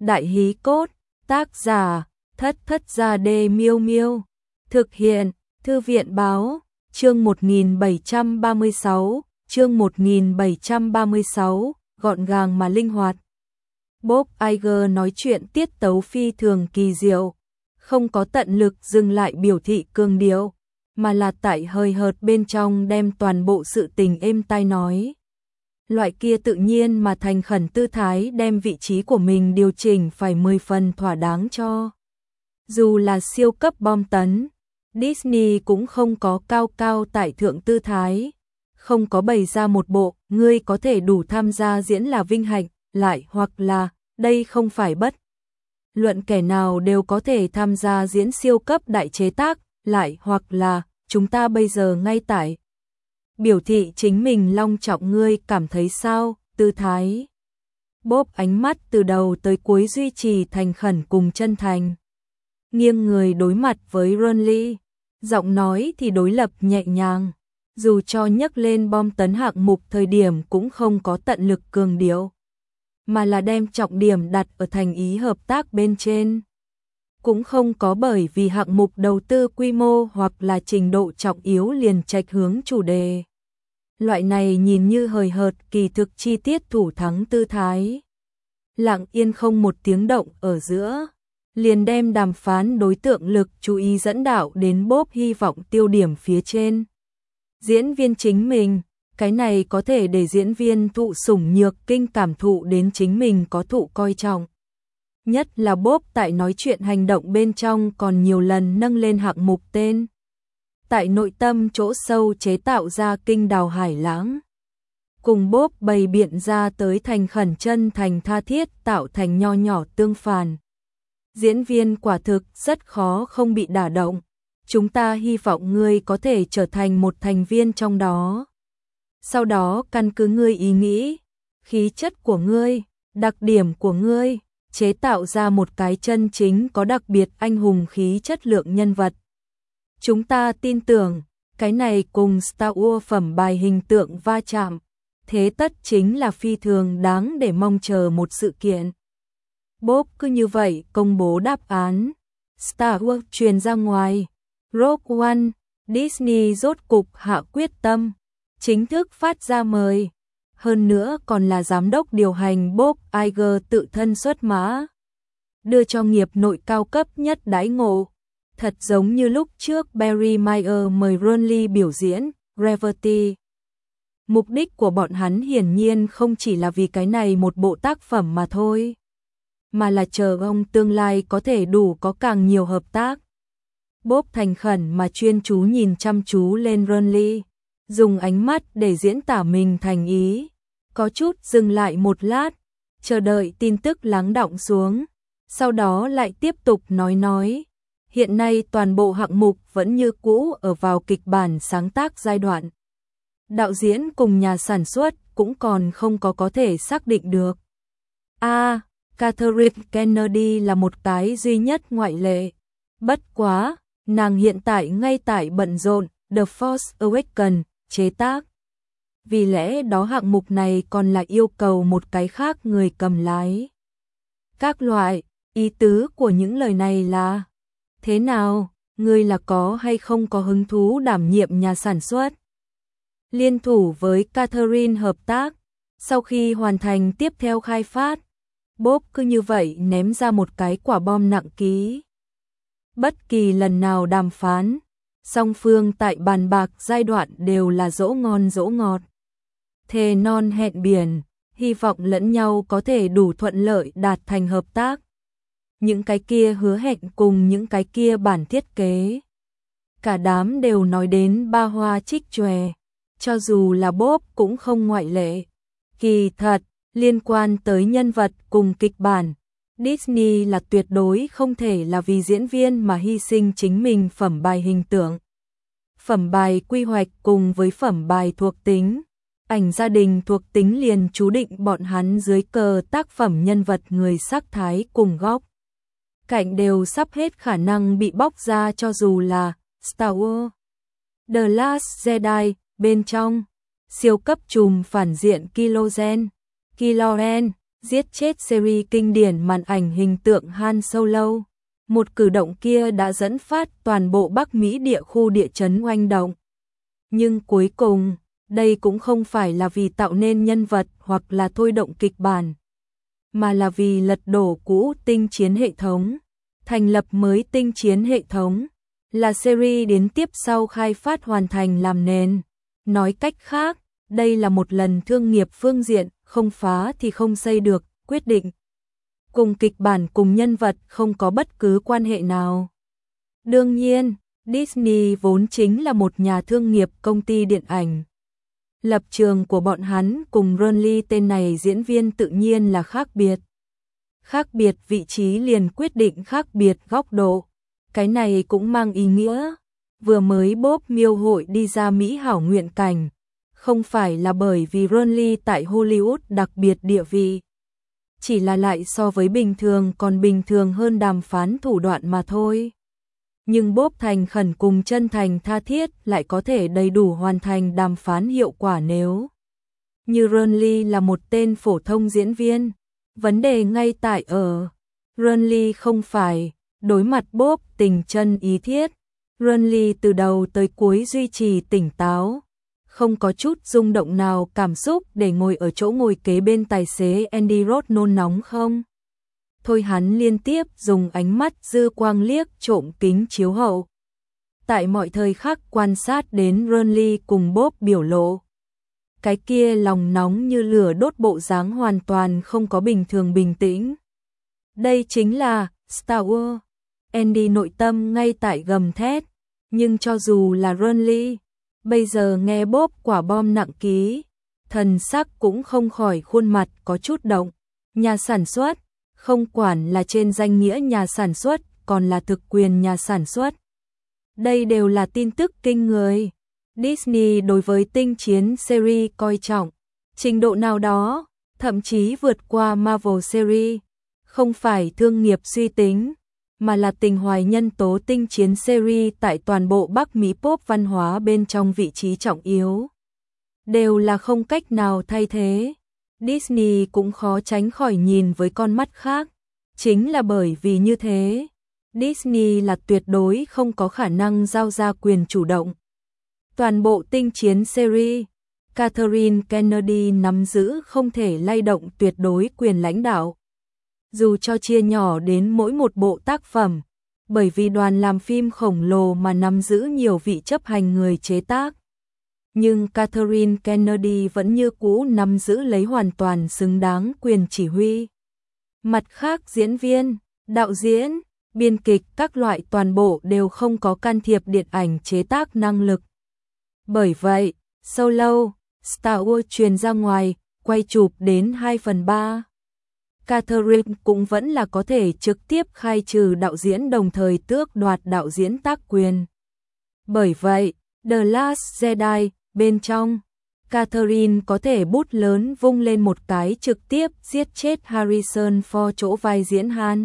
Đại hí cốt, tác giả, Thất Thất Gia Đê Miêu Miêu. Thực hiện, Thư viện báo, chương 1736, gọn gàng mà linh hoạt. Bob Iger nói chuyện tiết tấu phi thường kỳ diệu, không có tận lực dừng lại biểu thị cường điệu, mà là tại hơi hợt bên trong đem toàn bộ sự tình êm tai nói. Loại kia tự nhiên mà thành khẩn tư thái đem vị trí của mình điều chỉnh phải 10 phần thỏa đáng cho. Dù là siêu cấp bom tấn, Disney cũng không có cao cao tại thượng tư thái, không có bày ra một bộ, ngươi có thể đủ tham gia diễn là vinh hạnh, lại hoặc là, đây không phải bất luận kẻ nào đều có thể tham gia diễn siêu cấp đại chế tác, lại hoặc là, chúng ta bây giờ ngay tại biểu thị chính mình long trọng, ngươi cảm thấy sao, tư thái. Bob ánh mắt từ đầu tới cuối duy trì thành khẩn cùng chân thành. Nghiêng người đối mặt với Ronly, giọng nói thì đối lập nhẹ nhàng, dù cho nhắc lên bom tấn hạng mục thời điểm cũng không có tận lực cường điệu, mà là đem trọng điểm đặt ở thành ý hợp tác bên trên. Cũng không có bởi vì hạng mục đầu tư quy mô hoặc là trình độ trọng yếu liền chệch hướng chủ đề. Loại này nhìn như hời hợt kỳ thực chi tiết thủ thắng tư thái. Lặng yên không một tiếng động ở giữa, liền đem đàm phán đối tượng lực chú ý dẫn đạo đến Bob hy vọng tiêu điểm phía trên. Diễn viên chính mình, cái này có thể để diễn viên thụ sủng nhược kinh cảm thụ đến chính mình có thụ coi trọng. Nhất là Bob tại nói chuyện hành động bên trong còn nhiều lần nâng lên hạng mục tên. Tại nội tâm chỗ sâu chế tạo ra kinh đào hải lãng. Cùng Bob bày biện ra tới thành khẩn chân thành tha thiết tạo thành nho nhỏ tương phản. Diễn viên quả thực rất khó không bị đả động. Chúng ta hy vọng ngươi có thể trở thành một thành viên trong đó. Sau đó căn cứ ngươi ý nghĩ, khí chất của ngươi, đặc điểm của ngươi, chế tạo ra một cái chân chính có đặc biệt anh hùng khí chất lượng nhân vật. Chúng ta tin tưởng, cái này cùng Star Wars phẩm bài hình tượng va chạm, thế tất chính là phi thường đáng để mong chờ một sự kiện. Bob cứ như vậy công bố đáp án. Star Wars truyền ra ngoài. Rogue One, Disney rốt cục hạ quyết tâm, chính thức phát ra mời. Hơn nữa còn là giám đốc điều hành Bob Iger tự thân xuất mã, đưa cho nghiệp nội cao cấp nhất đãi ngộ. Thật giống như lúc trước Barry Meyer mời Ronly biểu diễn Gravity. Mục đích của bọn hắn hiển nhiên không chỉ là vì cái này một bộ tác phẩm mà thôi, mà là chờ ông tương lai có thể đủ có càng nhiều hợp tác. Bob thành khẩn mà chuyên chú nhìn chăm chú lên Ronly, dùng ánh mắt để diễn tả mình thành ý, có chút dừng lại một lát, chờ đợi tin tức lắng đọng xuống, sau đó lại tiếp tục nói. Hiện nay toàn bộ hạng mục vẫn như cũ ở vào kịch bản sáng tác giai đoạn. Đạo diễn cùng nhà sản xuất cũng còn không có thể xác định được. Catherine Kennedy là một cái duy nhất ngoại lệ. Bất quá, nàng hiện tại ngay tại bận rộn The Force Awakens chế tác. Vì lẽ đó hạng mục này còn là yêu cầu một cái khác người cầm lái. Các loại, ý tứ của những lời này là: thế nào, ngươi là có hay không có hứng thú đảm nhiệm nhà sản xuất? Liên thủ với Catherine hợp tác, sau khi hoàn thành tiếp theo khai phát, Bob cứ như vậy ném ra một cái quả bom nặng ký. Bất kỳ lần nào đàm phán, song phương tại bàn bạc giai đoạn đều là dỗ ngon dỗ ngọt. Thề non hẹn biển, hy vọng lẫn nhau có thể đủ thuận lợi đạt thành hợp tác. Những cái kia hứa hẹn cùng những cái kia bản thiết kế, cả đám đều nói đến ba hoa trích chòe, cho dù là Bob cũng không ngoại lệ. Kỳ thật, liên quan tới nhân vật cùng kịch bản, Disney là tuyệt đối không thể là vì diễn viên mà hy sinh chính mình phẩm bài hình tượng. Phẩm bài quy hoạch cùng với phẩm bài thuộc tính, ảnh gia đình thuộc tính liền chú định bọn hắn dưới cờ tác phẩm nhân vật người sắc thái cùng góc cạnh đều sắp hết khả năng bị bóc ra, cho dù là Star Wars The Last Jedi bên trong siêu cấp trùm phản diện Kylo Ren giết chết series kinh điển màn ảnh hình tượng Han Solo. Một cử động kia đã dẫn phát toàn bộ Bắc Mỹ địa khu địa chấn oanh động. Nhưng cuối cùng, đây cũng không phải là vì tạo nên nhân vật hoặc là thôi động kịch bản, mà là vì lật đổ cũ tinh chiến hệ thống, thành lập mới tinh chiến hệ thống, là series đến tiếp sau khai phát hoàn thành làm nền. Nói cách khác, đây là một lần thương nghiệp phương diện, không phá thì không xây được, quyết định. Cùng kịch bản cùng nhân vật không có bất cứ quan hệ nào. Đương nhiên, Disney vốn chính là một nhà thương nghiệp công ty điện ảnh. Lập trường của bọn hắn cùng Ron Lee tên này diễn viên tự nhiên là khác biệt. Khác biệt vị trí liền quyết định khác biệt góc độ. Cái này cũng mang ý nghĩa, vừa mới Bob miêu hội đi ra Mỹ hảo nguyện cảnh, không phải là bởi vì Ron Lee tại Hollywood đặc biệt địa vị, chỉ là lại so với bình thường còn bình thường hơn đàm phán thủ đoạn mà thôi. Nhưng Bob thành khẩn cùng chân thành tha thiết lại có thể đầy đủ hoàn thành đàm phán hiệu quả nếu như Ron Lee là một tên phổ thông diễn viên. Vấn đề ngay tại ở Ron Lee không phải. Đối mặt Bob tình chân ý thiết, Ron Lee từ đầu tới cuối duy trì tỉnh táo, không có chút rung động nào cảm xúc để ngồi ở chỗ ngồi kế bên tài xế Andy Roth nôn nóng không. Thôi hắn liên tiếp dùng ánh mắt dư quang liếc trộm kính chiếu hậu. Tại mọi thời khắc quan sát đến Ron Lee cùng Bob biểu lộ. Cái kia lòng nóng như lửa đốt bộ dáng hoàn toàn không có bình thường bình tĩnh. Đây chính là Star Wars. Andy nội tâm ngay tại gầm thét, nhưng cho dù là Ron Lee, bây giờ nghe Bob quả bom nặng ký, thần sắc cũng không khỏi khuôn mặt có chút động. Nhà sản xuất, không quản là trên danh nghĩa nhà sản xuất, còn là thực quyền nhà sản xuất. Đây đều là tin tức kinh người. Disney đối với tinh chiến series coi trọng, trình độ nào đó, thậm chí vượt qua Marvel series, không phải thương nghiệp suy tính, mà là tình hoài nhân tố tinh chiến series tại toàn bộ Bắc Mỹ pop văn hóa bên trong vị trí trọng yếu. Đều là không cách nào thay thế. Disney cũng khó tránh khỏi nhìn với con mắt khác. Chính là bởi vì như thế, Disney là tuyệt đối không có khả năng giao ra quyền chủ động. Toàn bộ tinh chiến series, Kathleen Kennedy nắm giữ không thể lay động tuyệt đối quyền lãnh đạo. Dù cho chia nhỏ đến mỗi một bộ tác phẩm, bởi vì đoàn làm phim khổng lồ mà nắm giữ nhiều vị chấp hành người chế tác. Nhưng Kathleen Kennedy vẫn như cũ nắm giữ lấy hoàn toàn xứng đáng quyền chỉ huy. Mặt khác diễn viên, đạo diễn, biên kịch các loại toàn bộ đều không có can thiệp điện ảnh chế tác năng lực. Bởi vậy, Solo, Star Wars truyền ra ngoài, quay chụp đến 2/3. Catherine cũng vẫn là có thể trực tiếp khai trừ đạo diễn đồng thời tước đoạt đạo diễn tác quyền. Bởi vậy, The Last Jedi, bên trong, Catherine có thể bút lớn vung lên một cái trực tiếp giết chết Harrison Ford chỗ vai diễn Han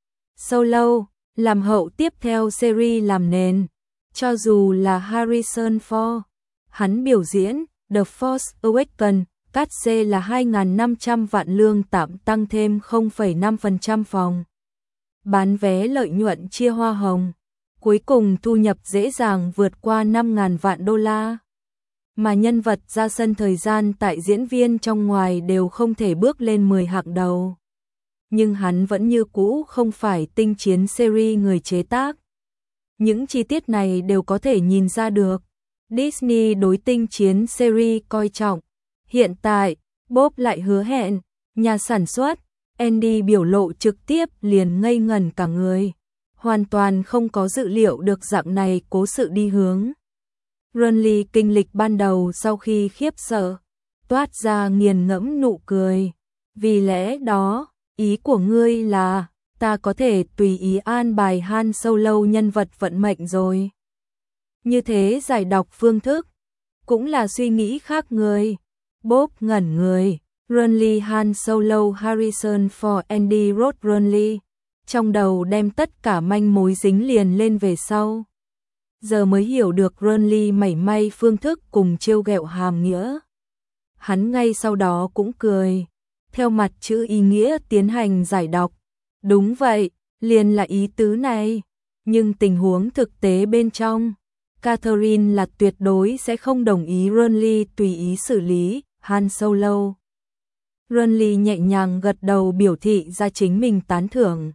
Solo, làm hậu tiếp theo series làm nền. Cho dù là Harrison Ford, hắn biểu diễn The Force Awakens, cát C là 2.500 vạn lương tạm tăng thêm 0,5% phòng. Bán vé lợi nhuận chia hoa hồng. Cuối cùng thu nhập dễ dàng vượt qua 5.000 vạn đô la. Mà nhân vật ra sân thời gian tại diễn viên trong ngoài đều không thể bước lên 10 hạng đầu. Nhưng hắn vẫn như cũ không phải tinh chiến series người chế tác. Những chi tiết này đều có thể nhìn ra được. Disney đối tinh chiến series coi trọng. Hiện tại, Bob lại hứa hẹn, nhà sản xuất, Andy biểu lộ trực tiếp liền ngây ngẩn cả người. Hoàn toàn không có dự liệu được dạng này cố sự đi hướng. Ron Lee kinh lịch ban đầu sau khi khiếp sợ, toát ra nghiền ngẫm nụ cười. Vì lẽ đó, ý của ngươi là, ta có thể tùy ý an bài Han Solo nhân vật vận mệnh rồi. Như thế giải đọc phương thức, cũng là suy nghĩ khác người. Bob ngẩn người, Ron Lee Han Solo Harrison Ford Andy Roth Ron Lee, trong đầu đem tất cả manh mối dính liền lên về sau. Giờ mới hiểu được Ron Lee mảy may phương thức cùng trêu ghẹo hàm nghĩa. Hắn ngay sau đó cũng cười, theo mặt chữ ý nghĩa tiến hành giải đọc. Đúng vậy, liền là ý tứ này. Nhưng tình huống thực tế bên trong, Catherine là tuyệt đối sẽ không đồng ý Renly tùy ý xử lý Han Solo. Renly nhẹ nhàng gật đầu biểu thị ra chính mình tán thưởng.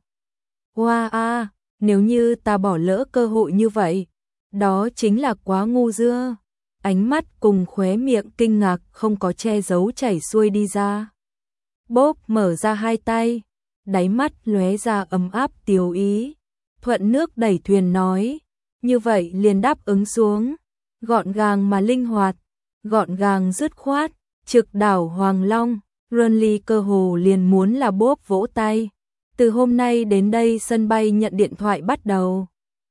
Wow, nếu như ta bỏ lỡ cơ hội như vậy, đó chính là quá ngu dưa. Ánh mắt cùng khóe miệng kinh ngạc không có che giấu chảy xuôi đi ra. Bob mở ra hai tay, đáy mắt lóe ra ấm áp tiếu ý. Thuận nước đẩy thuyền nói, như vậy liền đáp ứng xuống, gọn gàng mà linh hoạt, gọn gàng dứt khoát, trực đảo Hoàng Long. Renly cơ hồ liền muốn là Bob vỗ tay. Từ hôm nay đến đây sân bay nhận điện thoại bắt đầu.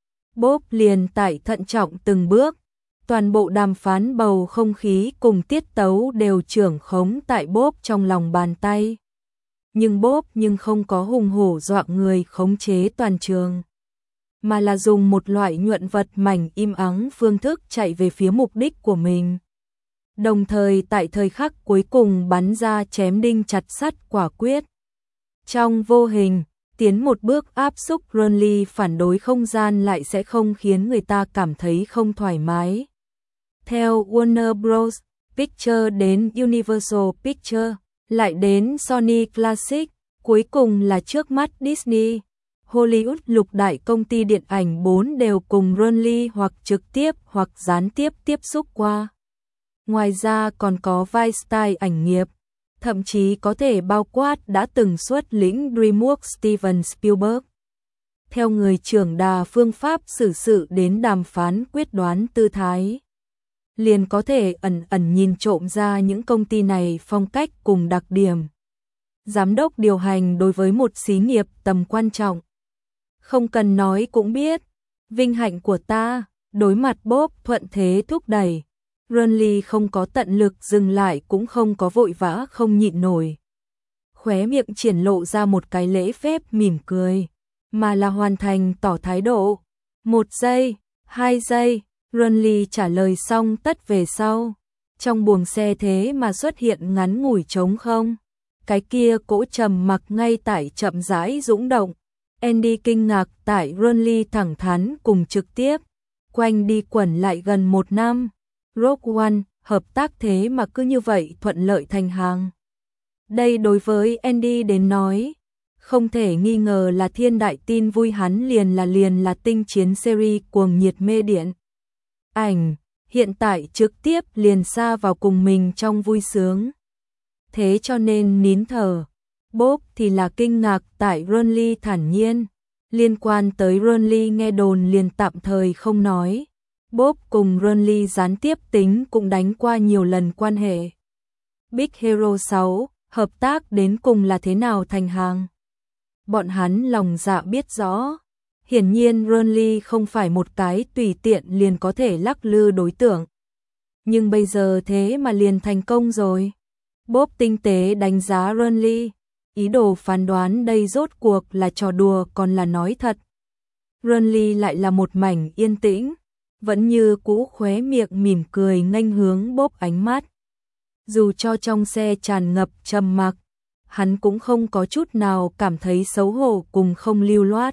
Bob liền tải thận trọng từng bước, toàn bộ đàm phán bầu không khí cùng tiết tấu đều trưởng khống tại Bob trong lòng bàn tay. Nhưng Bob không có hùng hổ dọa người khống chế toàn trường, mà là dùng một loại nhuận vật mảnh im ắng phương thức chạy về phía mục đích của mình. Đồng thời tại thời khắc cuối cùng bắn ra chém đinh chặt sắt quả quyết. Trong vô hình, tiến một bước áp xúc Renly phản đối không gian lại sẽ không khiến người ta cảm thấy không thoải mái. Theo Warner Bros. Pictures đến Universal Pictures, lại đến Sony Classic, cuối cùng là trước mắt Disney. Hollywood lục đại công ty điện ảnh 4 đều cùng Renly hoặc trực tiếp hoặc gián tiếp tiếp xúc qua. Ngoài ra còn có Weinstein ảnh nghiệp, thậm chí có thể bao quát đã từng xuất lĩnh DreamWorks Steven Spielberg. Theo người trưởng đà phương pháp xử sự đến đàm phán quyết đoán tư thái, liền có thể ẩn ẩn nhìn trộm ra những công ty này phong cách cùng đặc điểm. Giám đốc điều hành đối với một xí nghiệp tầm quan trọng. Không cần nói cũng biết, vinh hạnh của ta, đối mặt Bob thuận thế thúc đẩy. Renly không có tận lực dừng lại cũng không có vội vã không nhịn nổi. Khóe miệng triển lộ ra một cái lễ phép mỉm cười, mà là hoàn thành tỏ thái độ. 1 giây, 2 giây, Renly trả lời xong tất về sau. Trong buồng xe thế mà xuất hiện ngắn ngủi trống không. Cái kia cỗ trầm mặc ngay tại chậm rãi dũng động. Andy kinh ngạc tại Renly thẳng thắn cùng trực tiếp. Quanh đi quẩn lại gần 1 năm. Rogue One, hợp tác thế mà cứ như vậy thuận lợi thành hàng. Đây đối với Andy đến nói, không thể nghi ngờ là thiên đại tin vui, hắn liền là tinh chiến series cuồng nhiệt mê điện. Ảnh, hiện tại trực tiếp liền xa vào cùng mình trong vui sướng. Thế cho nên nín thở. Bob thì là kinh ngạc tại Renly thản nhiên. Liên quan tới Renly nghe đồn liền tạm thời không nói. Bob cùng Renly gián tiếp tính cũng đánh qua nhiều lần quan hệ. Big Hero 6, hợp tác đến cùng là thế nào thành hàng? Bọn hắn lòng dạ biết rõ. Hiển nhiên Renly không phải một cái tùy tiện liền có thể lắc lư đối tượng. Nhưng bây giờ thế mà liền thành công rồi. Bob tinh tế đánh giá Renly, ý đồ phán đoán đây rốt cuộc là trò đùa còn là nói thật. Renly lại là một mảnh yên tĩnh, vẫn như cũ khóe miệng mỉm cười nghênh hướng Bob ánh mắt. Dù cho trong xe tràn ngập trầm mặc, hắn cũng không có chút nào cảm thấy xấu hổ cùng không lưu loát.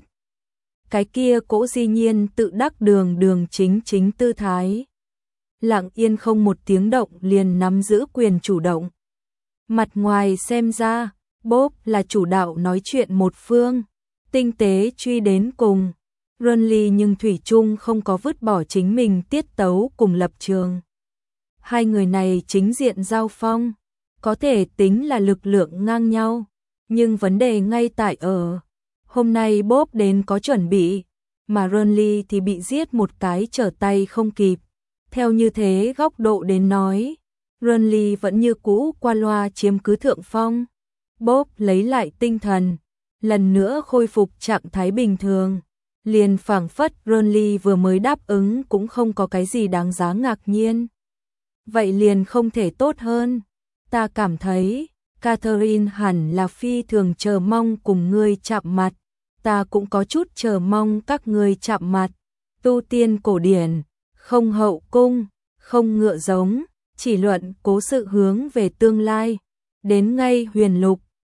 Cái kia cỗ dĩ nhiên tự đắc đường chính tư thái. Lặng yên không một tiếng động liền nắm giữ quyền chủ động. Mặt ngoài xem ra, Bob là chủ đạo nói chuyện một phương, tinh tế truy đến cùng. Renly nhưng thủy chung không có vứt bỏ chính mình tiết tấu cùng lập trường. Hai người này chính diện giao phong, có thể tính là lực lượng ngang nhau, nhưng vấn đề ngay tại ở hôm nay Bob đến có chuẩn bị, mà Renly thì bị giết một cái trở tay không kịp. Theo như thế góc độ đến nói, Renly vẫn như cũ qua loa chiếm cứ thượng phong. Bob lấy lại tinh thần, lần nữa khôi phục trạng thái bình thường. Liền phảng phất Renly vừa mới đáp ứng cũng không có cái gì đáng giá ngạc nhiên. Vậy liền không thể tốt hơn. Ta cảm thấy, Catherine hẳn là phi thường chờ mong cùng ngươi chạm mặt. Ta cũng có chút chờ mong các ngươi chạm mặt. Tu tiên cổ điển, không hậu cung, không ngựa giống, chỉ luận cố sự hướng về tương lai. Đến ngay huyền lục,